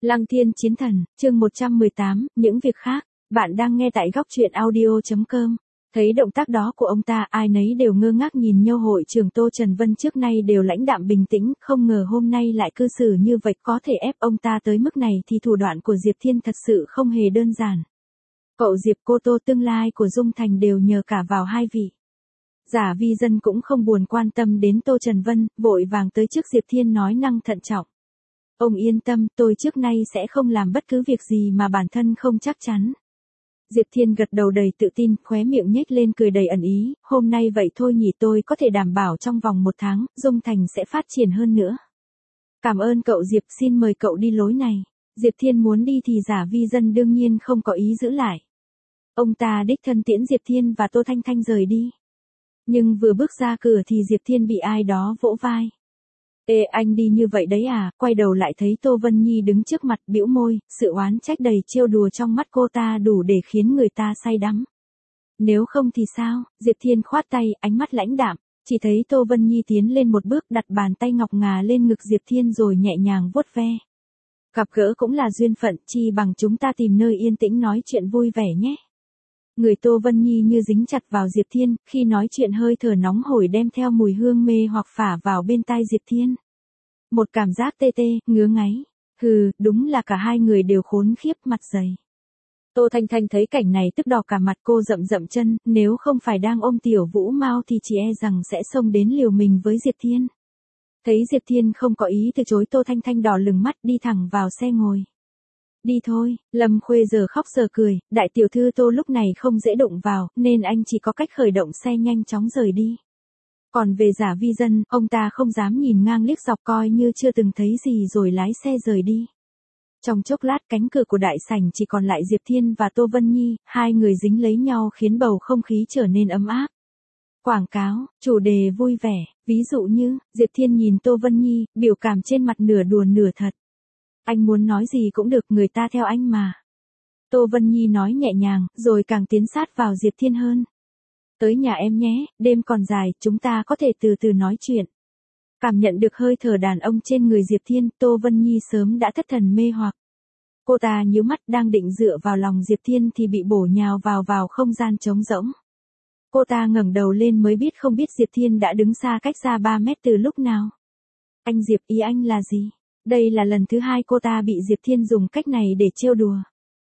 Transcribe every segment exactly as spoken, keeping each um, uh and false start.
Lăng Thiên Chiến Thần, chương một trăm mười tám, những việc khác, bạn đang nghe tại góc truyện audio chấm com. Thấy động tác đó của ông ta, ai nấy đều ngơ ngác nhìn nhau. Hội trưởng Tô Trần Vân trước nay đều lãnh đạm bình tĩnh, không ngờ hôm nay lại cư xử như vậy, có thể ép ông ta tới mức này thì thủ đoạn của Diệp Thiên thật sự không hề đơn giản. Cậu Diệp, cô Tô, tương lai của Dung Thành đều nhờ cả vào hai vị. Giả Vi Dân cũng không buồn quan tâm đến Tô Trần Vân, vội vàng tới trước Diệp Thiên nói năng thận trọng. Ông yên tâm, tôi trước nay sẽ không làm bất cứ việc gì mà bản thân không chắc chắn. Diệp Thiên gật đầu đầy tự tin, khóe miệng nhếch lên cười đầy ẩn ý, hôm nay vậy thôi nhỉ, tôi có thể đảm bảo trong vòng một tháng, Dung Thành sẽ phát triển hơn nữa. Cảm ơn cậu Diệp, xin mời cậu đi lối này. Diệp Thiên muốn đi thì Giả Vi Dân đương nhiên không có ý giữ lại. Ông ta đích thân tiễn Diệp Thiên và Tô Thanh Thanh rời đi. Nhưng vừa bước ra cửa thì Diệp Thiên bị ai đó vỗ vai. Ê, anh đi như vậy đấy à? Quay đầu lại thấy Tô Vân Nhi đứng trước mặt, bĩu môi, sự oán trách đầy trêu đùa trong mắt cô ta đủ để khiến người ta say đắm. Nếu không thì sao? Diệp Thiên khoát tay, ánh mắt lãnh đạm, chỉ thấy Tô Vân Nhi tiến lên một bước, đặt bàn tay ngọc ngà lên ngực Diệp Thiên rồi nhẹ nhàng vuốt ve. Gặp gỡ cũng là duyên phận, chi bằng chúng ta tìm nơi yên tĩnh nói chuyện vui vẻ nhé. Người Tô Vân Nhi như dính chặt vào Diệp Thiên, khi nói chuyện hơi thở nóng hổi đem theo mùi hương mê hoặc phả vào bên tai Diệp Thiên. Một cảm giác tê tê, ngứa ngáy. Hừ, đúng là cả hai người đều khốn khiếp, mặt dày. Tô Thanh Thanh thấy cảnh này tức đỏ cả mặt, cô rậm rậm chân, nếu không phải đang ôm Tiểu Vũ Mao thì chỉ e rằng sẽ xông đến liều mình với Diệp Thiên. Thấy Diệp Thiên không có ý từ chối, Tô Thanh Thanh đỏ lừng mắt đi thẳng vào xe ngồi. Đi thôi, Lâm Khuê giờ khóc giờ cười, đại tiểu thư Tô lúc này không dễ đụng vào, nên anh chỉ có cách khởi động xe nhanh chóng rời đi. Còn về Giả Vi Dân, ông ta không dám nhìn ngang liếc dọc, coi như chưa từng thấy gì rồi lái xe rời đi. Trong chốc lát cánh cửa của đại sảnh chỉ còn lại Diệp Thiên và Tô Vân Nhi, hai người dính lấy nhau khiến bầu không khí trở nên ấm áp. Quảng cáo, chủ đề vui vẻ, ví dụ như, Diệp Thiên nhìn Tô Vân Nhi, biểu cảm trên mặt nửa đùa nửa thật. Anh muốn nói gì cũng được, người ta theo anh mà. Tô Vân Nhi nói nhẹ nhàng, rồi càng tiến sát vào Diệp Thiên hơn. Tới nhà em nhé, đêm còn dài, chúng ta có thể từ từ nói chuyện. Cảm nhận được hơi thở đàn ông trên người Diệp Thiên, Tô Vân Nhi sớm đã thất thần mê hoặc. Cô ta nhíu mắt đang định dựa vào lòng Diệp Thiên thì bị bổ nhào vào vào không gian trống rỗng. Cô ta ngẩng đầu lên mới biết không biết Diệp Thiên đã đứng xa cách ra ba mét từ lúc nào. Anh Diệp, ý anh là gì? Đây là lần thứ hai cô ta bị Diệp Thiên dùng cách này để trêu đùa.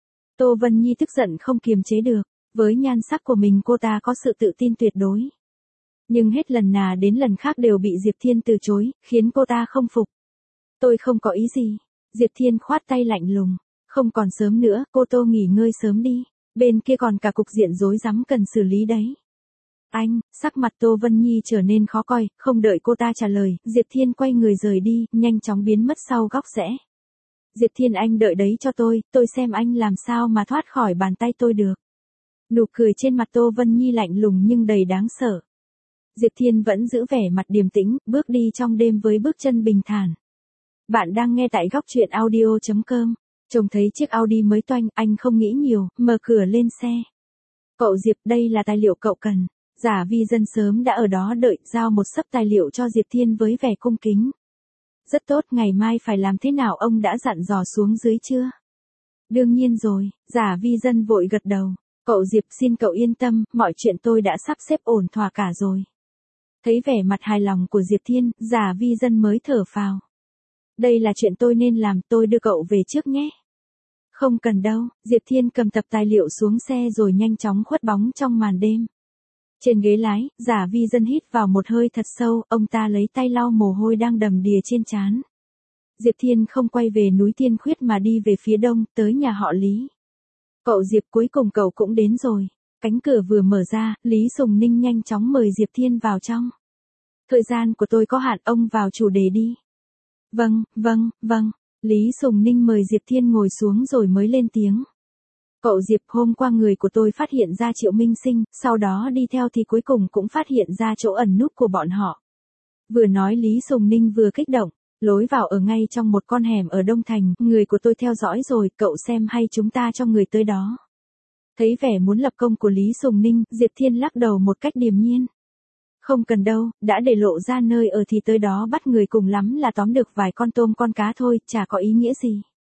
Tô Vân Nhi tức giận không kiềm chế được, với nhan sắc của mình cô ta có sự tự tin tuyệt đối. Nhưng hết lần nào đến lần khác đều bị Diệp Thiên từ chối, khiến cô ta không phục. Tôi không có ý gì. Diệp Thiên khoát tay lạnh lùng. Không còn sớm nữa, cô Tô nghỉ ngơi sớm đi. Bên kia còn cả cục diện rối rắm cần xử lý đấy. Anh, sắc mặt Tô Vân Nhi trở nên khó coi, không đợi cô ta trả lời, Diệp Thiên quay người rời đi, nhanh chóng biến mất sau góc rẽ. Diệp Thiên, anh đợi đấy cho tôi, tôi xem anh làm sao mà thoát khỏi bàn tay tôi được. Nụ cười trên mặt Tô Vân Nhi lạnh lùng nhưng đầy đáng sợ. Diệp Thiên vẫn giữ vẻ mặt điềm tĩnh, bước đi trong đêm với bước chân bình thản. Bạn đang nghe tại góc truyện audio chấm com. Trông thấy chiếc Audi mới toanh, anh không nghĩ nhiều, mở cửa lên xe. Cậu Diệp, đây là tài liệu cậu cần. Giả Vi Dân sớm đã ở đó đợi, giao một xấp tài liệu cho Diệp Thiên với vẻ cung kính. Rất tốt, ngày mai phải làm thế nào ông đã dặn dò xuống dưới chưa? Đương nhiên rồi, Giả Vi Dân vội gật đầu. Cậu Diệp, xin cậu yên tâm, mọi chuyện tôi đã sắp xếp ổn thỏa cả rồi. Thấy vẻ mặt hài lòng của Diệp Thiên, Giả Vi Dân mới thở phào. Đây là chuyện tôi nên làm, tôi đưa cậu về trước nhé. Không cần đâu, Diệp Thiên cầm tập tài liệu xuống xe rồi nhanh chóng khuất bóng trong màn đêm. Trên ghế lái, Giả Vi Dân hít vào một hơi thật sâu, ông ta lấy tay lau mồ hôi đang đầm đìa trên trán. Diệp Thiên không quay về núi Tiên Khuyết mà đi về phía đông, tới nhà họ Lý. Cậu Diệp, cuối cùng cậu cũng đến rồi. Cánh cửa vừa mở ra, Lý Sùng Ninh nhanh chóng mời Diệp Thiên vào trong. Thời gian của tôi có hạn, ông vào chủ đề đi. Vâng, vâng, vâng. Lý Sùng Ninh mời Diệp Thiên ngồi xuống rồi mới lên tiếng. Cậu Diệp, hôm qua người của tôi phát hiện ra Triệu Minh Sinh, sau đó đi theo thì cuối cùng cũng phát hiện ra chỗ ẩn núp của bọn họ. Vừa nói Lý Sùng Ninh vừa kích động, lối vào ở ngay trong một con hẻm ở Đông Thành, người của tôi theo dõi rồi, cậu xem hay chúng ta cho người tới đó. Thấy vẻ muốn lập công của Lý Sùng Ninh, Diệp Thiên lắc đầu một cách điềm nhiên. Không cần đâu, đã để lộ ra nơi ở thì tới đó bắt người, cùng lắm là tóm được vài con tôm con cá thôi, chả có ý nghĩa gì.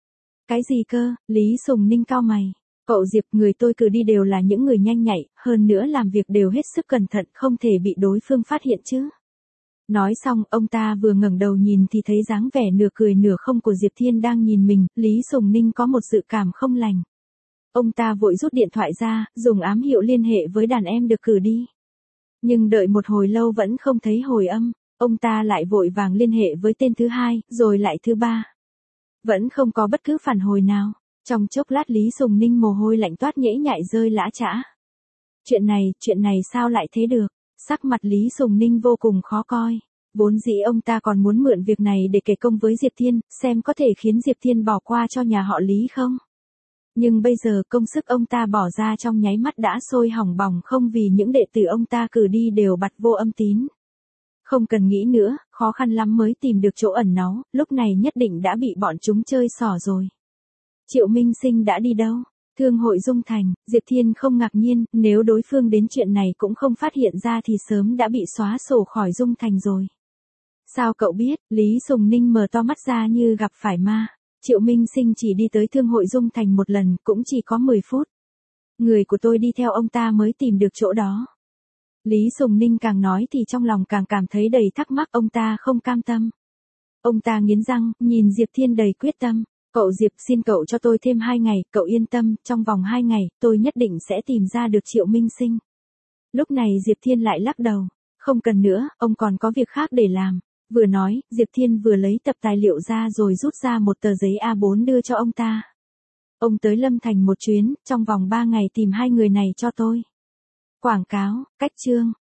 Cái gì cơ? Lý Sùng Ninh cau mày. Cậu Diệp, người tôi cử đi đều là những người nhanh nhạy, hơn nữa làm việc đều hết sức cẩn thận, không thể bị đối phương phát hiện chứ. Nói xong, ông ta vừa ngẩng đầu nhìn thì thấy dáng vẻ nửa cười nửa không của Diệp Thiên đang nhìn mình, Lý Sùng Ninh có một dự cảm không lành. Ông ta vội rút điện thoại ra, dùng ám hiệu liên hệ với đàn em được cử đi. Nhưng đợi một hồi lâu vẫn không thấy hồi âm, ông ta lại vội vàng liên hệ với tên thứ hai, rồi lại thứ ba. Vẫn không có bất cứ phản hồi nào. Trong chốc lát Lý Sùng Ninh mồ hôi lạnh toát nhễ nhại rơi lã chã. Chuyện này, chuyện này sao lại thế được? Sắc mặt Lý Sùng Ninh vô cùng khó coi. Vốn dĩ ông ta còn muốn mượn việc này để kể công với Diệp Thiên, xem có thể khiến Diệp Thiên bỏ qua cho nhà họ Lý không. Nhưng bây giờ công sức ông ta bỏ ra trong nháy mắt đã sôi hỏng bỏng không vì những đệ tử ông ta cử đi đều bặt vô âm tín. Không cần nghĩ nữa, khó khăn lắm mới tìm được chỗ ẩn náu, lúc này nhất định đã bị bọn chúng chơi xỏ rồi. Triệu Minh Sinh đã đi đâu? Thương hội Dung Thành, Diệp Thiên không ngạc nhiên, nếu đối phương đến chuyện này cũng không phát hiện ra thì sớm đã bị xóa sổ khỏi Dung Thành rồi. Sao cậu biết? Lý Sùng Ninh mở to mắt ra như gặp phải ma. Triệu Minh Sinh chỉ đi tới Thương hội Dung Thành một lần, cũng chỉ có mười phút. Người của tôi đi theo ông ta mới tìm được chỗ đó. Lý Sùng Ninh càng nói thì trong lòng càng cảm thấy đầy thắc mắc, ông ta không cam tâm. Ông ta nghiến răng, nhìn Diệp Thiên đầy quyết tâm. Cậu Diệp, xin cậu cho tôi thêm hai ngày, cậu yên tâm, trong vòng hai ngày, tôi nhất định sẽ tìm ra được Triệu Minh Sinh. Lúc này Diệp Thiên lại lắc đầu. Không cần nữa, ông còn có việc khác để làm. Vừa nói, Diệp Thiên vừa lấy tập tài liệu ra rồi rút ra một tờ giấy A bốn đưa cho ông ta. Ông tới Lâm Thành một chuyến, trong vòng ba ngày tìm hai người này cho tôi. Quảng cáo, cách chương.